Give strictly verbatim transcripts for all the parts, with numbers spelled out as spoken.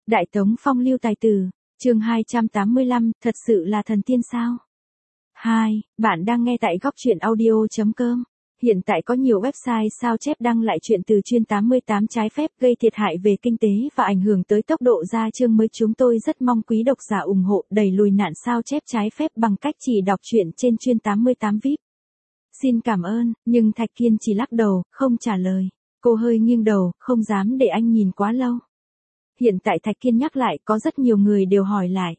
Đại Tống phong lưu tài tử, chương hai trăm tám mươi lăm, thật sự là thần tiên sao? hai. Bạn đang nghe tại góc truyện audio chấm com. Hiện tại có nhiều website sao chép đăng lại chuyện từ chuyên tám mươi tám trái phép gây thiệt hại về kinh tế và ảnh hưởng tới tốc độ ra chương mới. Chúng tôi rất mong quý độc giả ủng hộ đẩy lùi nạn sao chép trái phép bằng cách chỉ đọc truyện trên chuyên tám mươi tám vi ai pi. Xin cảm ơn, nhưng Thạch Kiên chỉ lắc đầu, không trả lời. Cô hơi nghiêng đầu, không dám để anh nhìn quá lâu. Hiện tại Thạch Kiên nhắc lại, có rất nhiều người đều hỏi lại.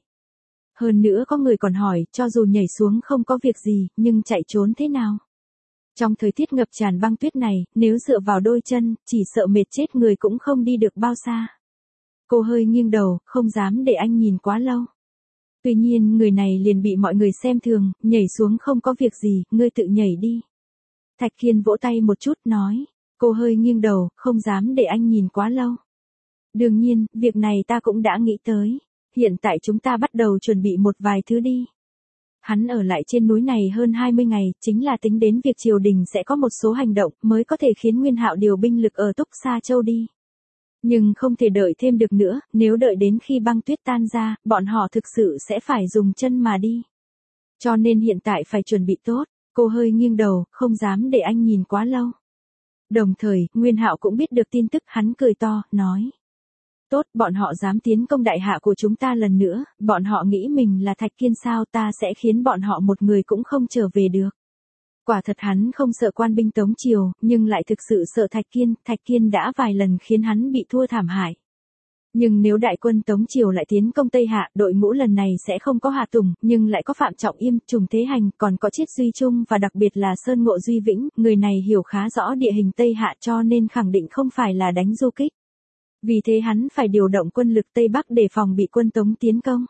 Hơn nữa có người còn hỏi, cho dù nhảy xuống không có việc gì, nhưng chạy trốn thế nào? Trong thời tiết ngập tràn băng tuyết này, nếu dựa vào đôi chân, chỉ sợ mệt chết người cũng không đi được bao xa. Cô hơi nghiêng đầu, không dám để anh nhìn quá lâu. Tuy nhiên người này liền bị mọi người xem thường, nhảy xuống không có việc gì, ngươi tự nhảy đi. Thạch Kiên vỗ tay một chút, nói. Cô hơi nghiêng đầu, không dám để anh nhìn quá lâu. Đương nhiên, việc này ta cũng đã nghĩ tới. Hiện tại chúng ta bắt đầu chuẩn bị một vài thứ đi. Hắn ở lại trên núi này hơn hai mươi ngày, chính là tính đến việc triều đình sẽ có một số hành động mới có thể khiến Nguyên Hạo điều binh lực ở Túc Sa Châu đi. Nhưng không thể đợi thêm được nữa, nếu đợi đến khi băng tuyết tan ra, bọn họ thực sự sẽ phải dùng chân mà đi. Cho nên hiện tại phải chuẩn bị tốt. Cô hơi nghiêng đầu, không dám để anh nhìn quá lâu. Đồng thời, Nguyên Hạo cũng biết được tin tức, hắn cười to, nói. Tốt, bọn họ dám tiến công đại hạ của chúng ta lần nữa, bọn họ nghĩ mình là Thạch Kiên sao, ta sẽ khiến bọn họ một người cũng không trở về được. Quả thật hắn không sợ quan binh Tống Triều, nhưng lại thực sự sợ Thạch Kiên, Thạch Kiên đã vài lần khiến hắn bị thua thảm hại. Nhưng nếu đại quân Tống Triều lại tiến công Tây Hạ, đội ngũ lần này sẽ không có Hạ Tùng, nhưng lại có Phạm Trọng Yêm, Trùng Thế Hành, còn có Triết Duy Trung và đặc biệt là Sơn Ngộ Duy Vĩnh, người này hiểu khá rõ địa hình Tây Hạ cho nên khẳng định không phải là đánh du kích. Vì thế hắn phải điều động quân lực Tây Bắc để phòng bị quân Tống tiến công.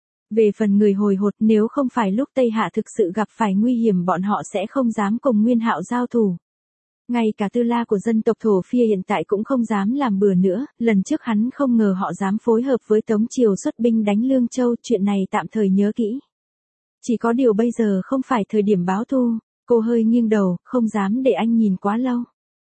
Về phần người hồi hột, nếu không phải lúc Tây Hạ thực sự gặp phải nguy hiểm bọn họ sẽ không dám cùng Nguyên Hạo giao thủ. Ngay cả Tư La của dân tộc Thổ Phiên hiện tại cũng không dám làm bừa nữa, lần trước hắn không ngờ họ dám phối hợp với Tống Triều xuất binh đánh Lương Châu, chuyện này tạm thời nhớ kỹ. Chỉ có điều bây giờ không phải thời điểm báo thù. Cô hơi nghiêng đầu, không dám để anh nhìn quá lâu.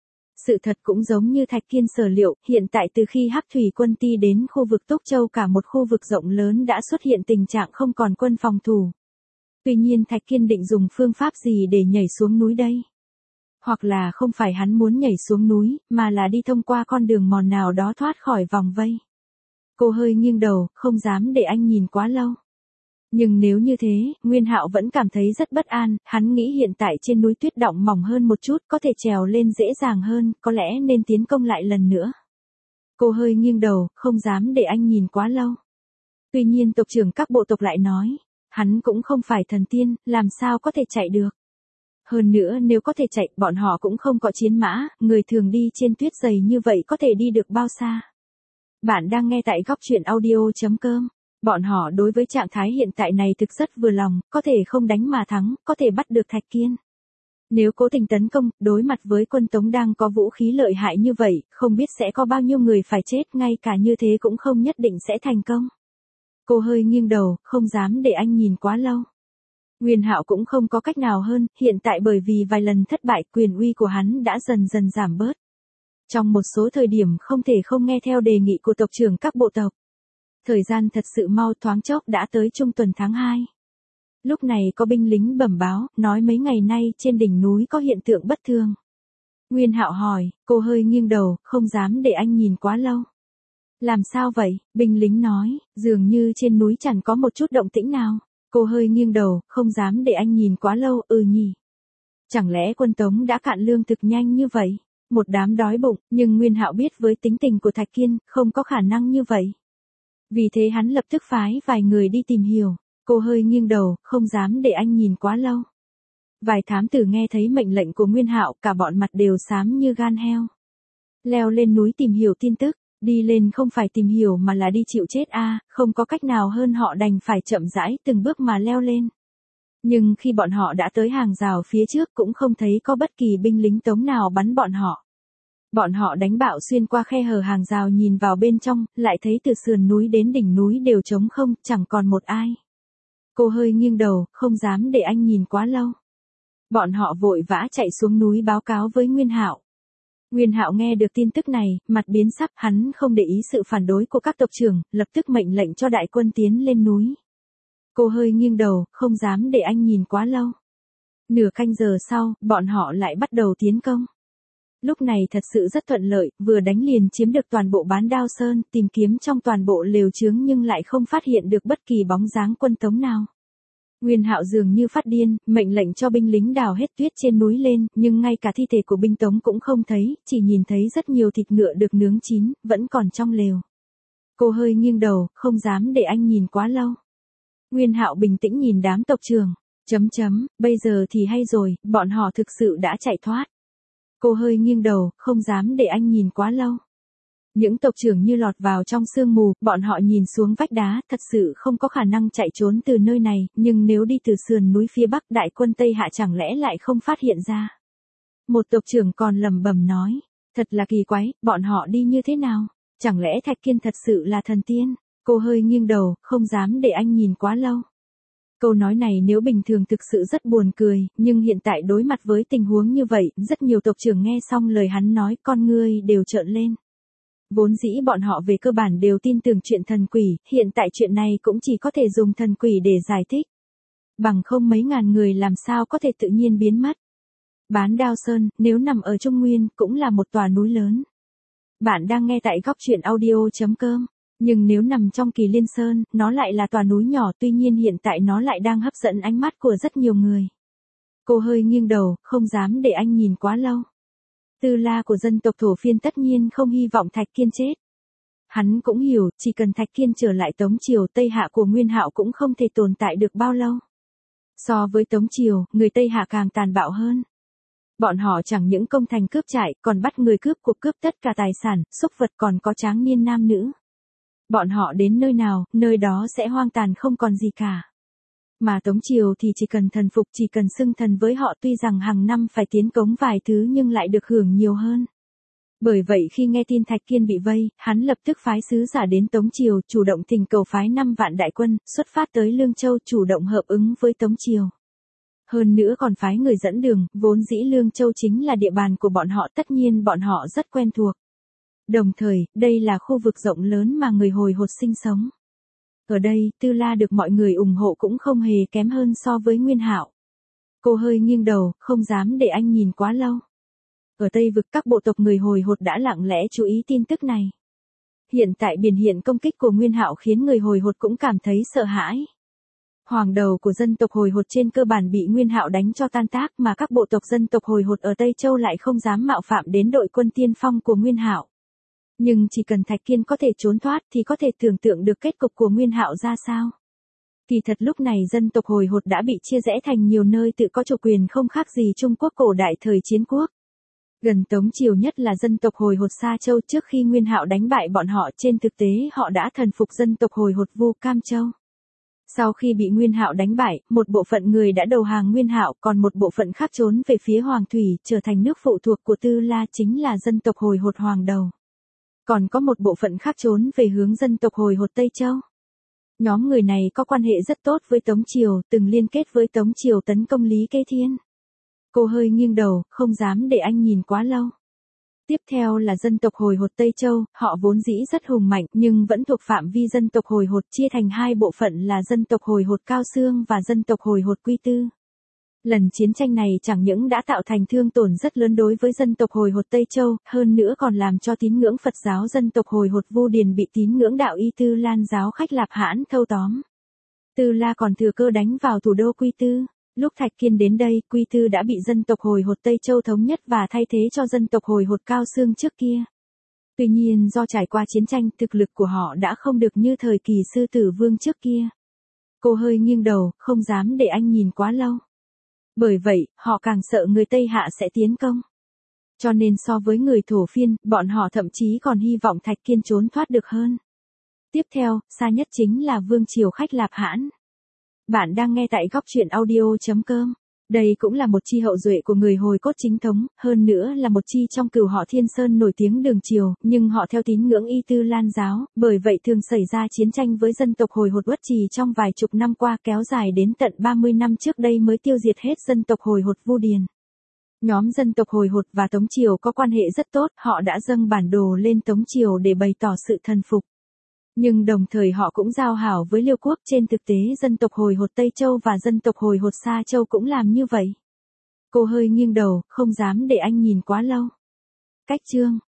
Sự thật cũng giống như Thạch Kiên sở liệu, hiện tại từ khi Hắc Thủy quân ti đến khu vực Túc Châu cả một khu vực rộng lớn đã xuất hiện tình trạng không còn quân phòng thủ. Tuy nhiên Thạch Kiên định dùng phương pháp gì để nhảy xuống núi đây? Hoặc là không phải hắn muốn nhảy xuống núi, mà là đi thông qua con đường mòn nào đó thoát khỏi vòng vây. Cô hơi nghiêng đầu, không dám để anh nhìn quá lâu. Nhưng nếu như thế, Nguyên Hạo vẫn cảm thấy rất bất an, hắn nghĩ hiện tại trên núi tuyết đọng mỏng hơn một chút, có thể trèo lên dễ dàng hơn, có lẽ nên tiến công lại lần nữa. Cô hơi nghiêng đầu, không dám để anh nhìn quá lâu. Tuy nhiên tộc trưởng các bộ tộc lại nói, hắn cũng không phải thần tiên, làm sao có thể chạy được. Hơn nữa nếu có thể chạy, bọn họ cũng không có chiến mã, người thường đi trên tuyết dày như vậy có thể đi được bao xa. Bạn đang nghe tại góc truyện audio chấm com. Bọn họ đối với trạng thái hiện tại này thực rất vừa lòng, có thể không đánh mà thắng, có thể bắt được Thạch Kiên. Nếu cố tình tấn công, đối mặt với quân Tống đang có vũ khí lợi hại như vậy, không biết sẽ có bao nhiêu người phải chết, ngay cả như thế cũng không nhất định sẽ thành công. Cô hơi nghiêng đầu, không dám để anh nhìn quá lâu. Nguyên Hạo cũng không có cách nào hơn, hiện tại bởi vì vài lần thất bại quyền uy của hắn đã dần dần giảm bớt. Trong một số thời điểm không thể không nghe theo đề nghị của tộc trưởng các bộ tộc. Thời gian thật sự mau, thoáng chốc đã tới trung tuần tháng hai. Lúc này có binh lính bẩm báo, nói mấy ngày nay trên đỉnh núi có hiện tượng bất thường. Nguyên Hạo hỏi, cô hơi nghiêng đầu, không dám để anh nhìn quá lâu. Làm sao vậy? Binh lính nói, dường như trên núi chẳng có một chút động tĩnh nào. Cô hơi nghiêng đầu, không dám để anh nhìn quá lâu, ừ nhỉ. Chẳng lẽ quân Tống đã cạn lương thực nhanh như vậy? Một đám đói bụng, nhưng Nguyên Hạo biết với tính tình của Thạch Kiên, không có khả năng như vậy. Vì thế hắn lập tức phái vài người đi tìm hiểu. Cô hơi nghiêng đầu, không dám để anh nhìn quá lâu. Vài thám tử nghe thấy mệnh lệnh của Nguyên Hạo, cả bọn mặt đều xám như gan heo. Leo lên núi tìm hiểu tin tức, đi lên không phải tìm hiểu mà là đi chịu chết a, à, không có cách nào hơn họ đành phải chậm rãi từng bước mà leo lên. Nhưng khi bọn họ đã tới hàng rào phía trước cũng không thấy có bất kỳ binh lính Tống nào bắn bọn họ. Bọn họ đánh bạo xuyên qua khe hở hàng rào nhìn vào bên trong, lại thấy từ sườn núi đến đỉnh núi đều trống không, chẳng còn một ai. Cô hơi nghiêng đầu, không dám để anh nhìn quá lâu. Bọn họ vội vã chạy xuống núi báo cáo với Nguyên Hạo. Nguyên Hạo nghe được tin tức này, mặt biến sắc, hắn không để ý sự phản đối của các tộc trưởng, lập tức mệnh lệnh cho đại quân tiến lên núi. Cô hơi nghiêng đầu, không dám để anh nhìn quá lâu. Nửa canh giờ sau, bọn họ lại bắt đầu tiến công. Lúc này thật sự rất thuận lợi, vừa đánh liền chiếm được toàn bộ Bán Đao Sơn, tìm kiếm trong toàn bộ lều chướng nhưng lại không phát hiện được bất kỳ bóng dáng quân Tống nào. Nguyên Hạo dường như phát điên, mệnh lệnh cho binh lính đào hết tuyết trên núi lên, nhưng ngay cả thi thể của binh Tống cũng không thấy, chỉ nhìn thấy rất nhiều thịt ngựa được nướng chín, vẫn còn trong lều. Cô hơi nghiêng đầu, không dám để anh nhìn quá lâu. Nguyên Hạo bình tĩnh nhìn đám tộc trưởng, chấm chấm, bây giờ thì hay rồi, bọn họ thực sự đã chạy thoát. Cô hơi nghiêng đầu, không dám để anh nhìn quá lâu. Những tộc trưởng như lọt vào trong sương mù, bọn họ nhìn xuống vách đá, thật sự không có khả năng chạy trốn từ nơi này, nhưng nếu đi từ sườn núi phía bắc đại quân Tây Hạ chẳng lẽ lại không phát hiện ra. Một tộc trưởng còn lẩm bẩm nói, thật là kỳ quái, bọn họ đi như thế nào, chẳng lẽ Thạch Kiên thật sự là thần tiên. Cô hơi nghiêng đầu, không dám để anh nhìn quá lâu. Câu nói này nếu bình thường thực sự rất buồn cười, nhưng hiện tại đối mặt với tình huống như vậy, rất nhiều tộc trưởng nghe xong lời hắn nói con ngươi đều trợn lên. Vốn dĩ bọn họ về cơ bản đều tin tưởng chuyện thần quỷ, hiện tại chuyện này cũng chỉ có thể dùng thần quỷ để giải thích. Bằng không mấy ngàn người làm sao có thể tự nhiên biến mất. Bán Đao Sơn, nếu nằm ở Trung Nguyên, cũng là một tòa núi lớn. Bạn đang nghe tại góc truyện audio chấm com. Nhưng nếu nằm trong Kỳ Liên Sơn, nó lại là tòa núi nhỏ, tuy nhiên hiện tại nó lại đang hấp dẫn ánh mắt của rất nhiều người. Cô hơi nghiêng đầu, không dám để anh nhìn quá lâu. Tư La của dân tộc Thổ Phiên tất nhiên không hy vọng Thạch Kiên chết. Hắn cũng hiểu, chỉ cần Thạch Kiên trở lại Tống Triều, Tây Hạ của Nguyên Hạo cũng không thể tồn tại được bao lâu. So với Tống Triều, người Tây Hạ càng tàn bạo hơn. Bọn họ chẳng những công thành cướp trại, còn bắt người cướp cuộc cướp tất cả tài sản, súc vật, còn có tráng niên nam nữ. Bọn họ đến nơi nào, nơi đó sẽ hoang tàn không còn gì cả. Mà Tống Triều thì chỉ cần thần phục, chỉ cần xưng thần với họ, tuy rằng hàng năm phải tiến cống vài thứ nhưng lại được hưởng nhiều hơn. Bởi vậy khi nghe tin Thạch Kiên bị vây, hắn lập tức phái sứ giả đến Tống Triều, chủ động thỉnh cầu phái năm vạn đại quân, xuất phát tới Lương Châu, chủ động hợp ứng với Tống Triều. Hơn nữa còn phái người dẫn đường, vốn dĩ Lương Châu chính là địa bàn của bọn họ, tất nhiên bọn họ rất quen thuộc. Đồng thời, đây là khu vực rộng lớn mà người Hồi Hột sinh sống. Ở đây, Tư La được mọi người ủng hộ cũng không hề kém hơn so với Nguyên Hạo. Cô hơi nghiêng đầu, không dám để anh nhìn quá lâu. Ở Tây Vực các bộ tộc người Hồi Hột đã lặng lẽ chú ý tin tức này. Hiện tại biển hiện công kích của Nguyên Hạo khiến người Hồi Hột cũng cảm thấy sợ hãi. Hoàng đầu của dân tộc Hồi Hột trên cơ bản bị Nguyên Hạo đánh cho tan tác, mà các bộ tộc dân tộc Hồi Hột ở Tây Châu lại không dám mạo phạm đến đội quân tiên phong của Nguyên Hạo. Nhưng chỉ cần Thạch Kiên có thể trốn thoát thì có thể tưởng tượng được kết cục của Nguyên Hạo ra sao. Kỳ thật lúc này dân tộc Hồi Hột đã bị chia rẽ thành nhiều nơi tự có chủ quyền, không khác gì Trung Quốc cổ đại thời chiến quốc. Gần Tống Triều nhất là dân tộc Hồi Hột Sa Châu, trước khi Nguyên Hạo đánh bại bọn họ, trên thực tế họ đã thần phục dân tộc Hồi Hột Vu Cam Châu. Sau khi bị Nguyên Hạo đánh bại, một bộ phận người đã đầu hàng Nguyên Hạo, còn một bộ phận khác trốn về phía Hoàng Thủy, trở thành nước phụ thuộc của Tư La, chính là dân tộc Hồi Hột Hoàng Đầu. Còn có một bộ phận khác trốn về hướng dân tộc Hồi Hột Tây Châu. Nhóm người này có quan hệ rất tốt với Tống Triều, từng liên kết với Tống Triều tấn công Lý Kế Thiên. Cô hơi nghiêng đầu, không dám để anh nhìn quá lâu. Tiếp theo là dân tộc Hồi Hột Tây Châu, họ vốn dĩ rất hùng mạnh nhưng vẫn thuộc phạm vi dân tộc Hồi Hột, chia thành hai bộ phận là dân tộc Hồi Hột Cao Xương và dân tộc Hồi Hột Quy Tư. Lần chiến tranh này chẳng những đã tạo thành thương tổn rất lớn đối với dân tộc Hồi Hột Tây Châu, hơn nữa còn làm cho tín ngưỡng Phật giáo dân tộc Hồi Hột Vu Điền bị tín ngưỡng đạo Y Tư Lan giáo Khách Lạp Hãn thâu tóm. Tư La còn thừa cơ đánh vào thủ đô Quy Tư. Lúc Thạch Kiên đến đây, Quy Tư đã bị dân tộc Hồi Hột Tây Châu thống nhất và thay thế cho dân tộc Hồi Hột Cao Xương trước kia. Tuy nhiên do trải qua chiến tranh, thực lực của họ đã không được như thời kỳ Sư Tử Vương trước kia. Cô hơi nghiêng đầu, không dám để anh nhìn quá lâu. Bởi vậy, họ càng sợ người Tây Hạ sẽ tiến công. Cho nên so với người Thổ Phiên, bọn họ thậm chí còn hy vọng Thạch Kiên trốn thoát được hơn. Tiếp theo, xa nhất chính là Vương triều Khách Lạp Hãn. Bạn đang nghe tại góc truyện audio chấm com. Đây cũng là một chi hậu duệ của người Hồi cốt chính thống, hơn nữa là một chi trong cửu họ Thiên Sơn nổi tiếng đường triều, nhưng họ theo tín ngưỡng Y Tư Lan giáo, bởi vậy thường xảy ra chiến tranh với dân tộc Hồi Hột Uất Trì trong vài chục năm qua, kéo dài đến tận ba mươi năm trước đây mới tiêu diệt hết dân tộc Hồi Hột Vu Điền. Nhóm dân tộc Hồi Hột và Tống Triều có quan hệ rất tốt, họ đã dâng bản đồ lên Tống Triều để bày tỏ sự thần phục. Nhưng đồng thời họ cũng giao hảo với Liêu quốc, trên thực tế dân tộc Hồi Hột Tây Châu và dân tộc Hồi Hột Sa Châu cũng làm như vậy. Cô hơi nghiêng đầu, không dám để anh nhìn quá lâu. Cách chương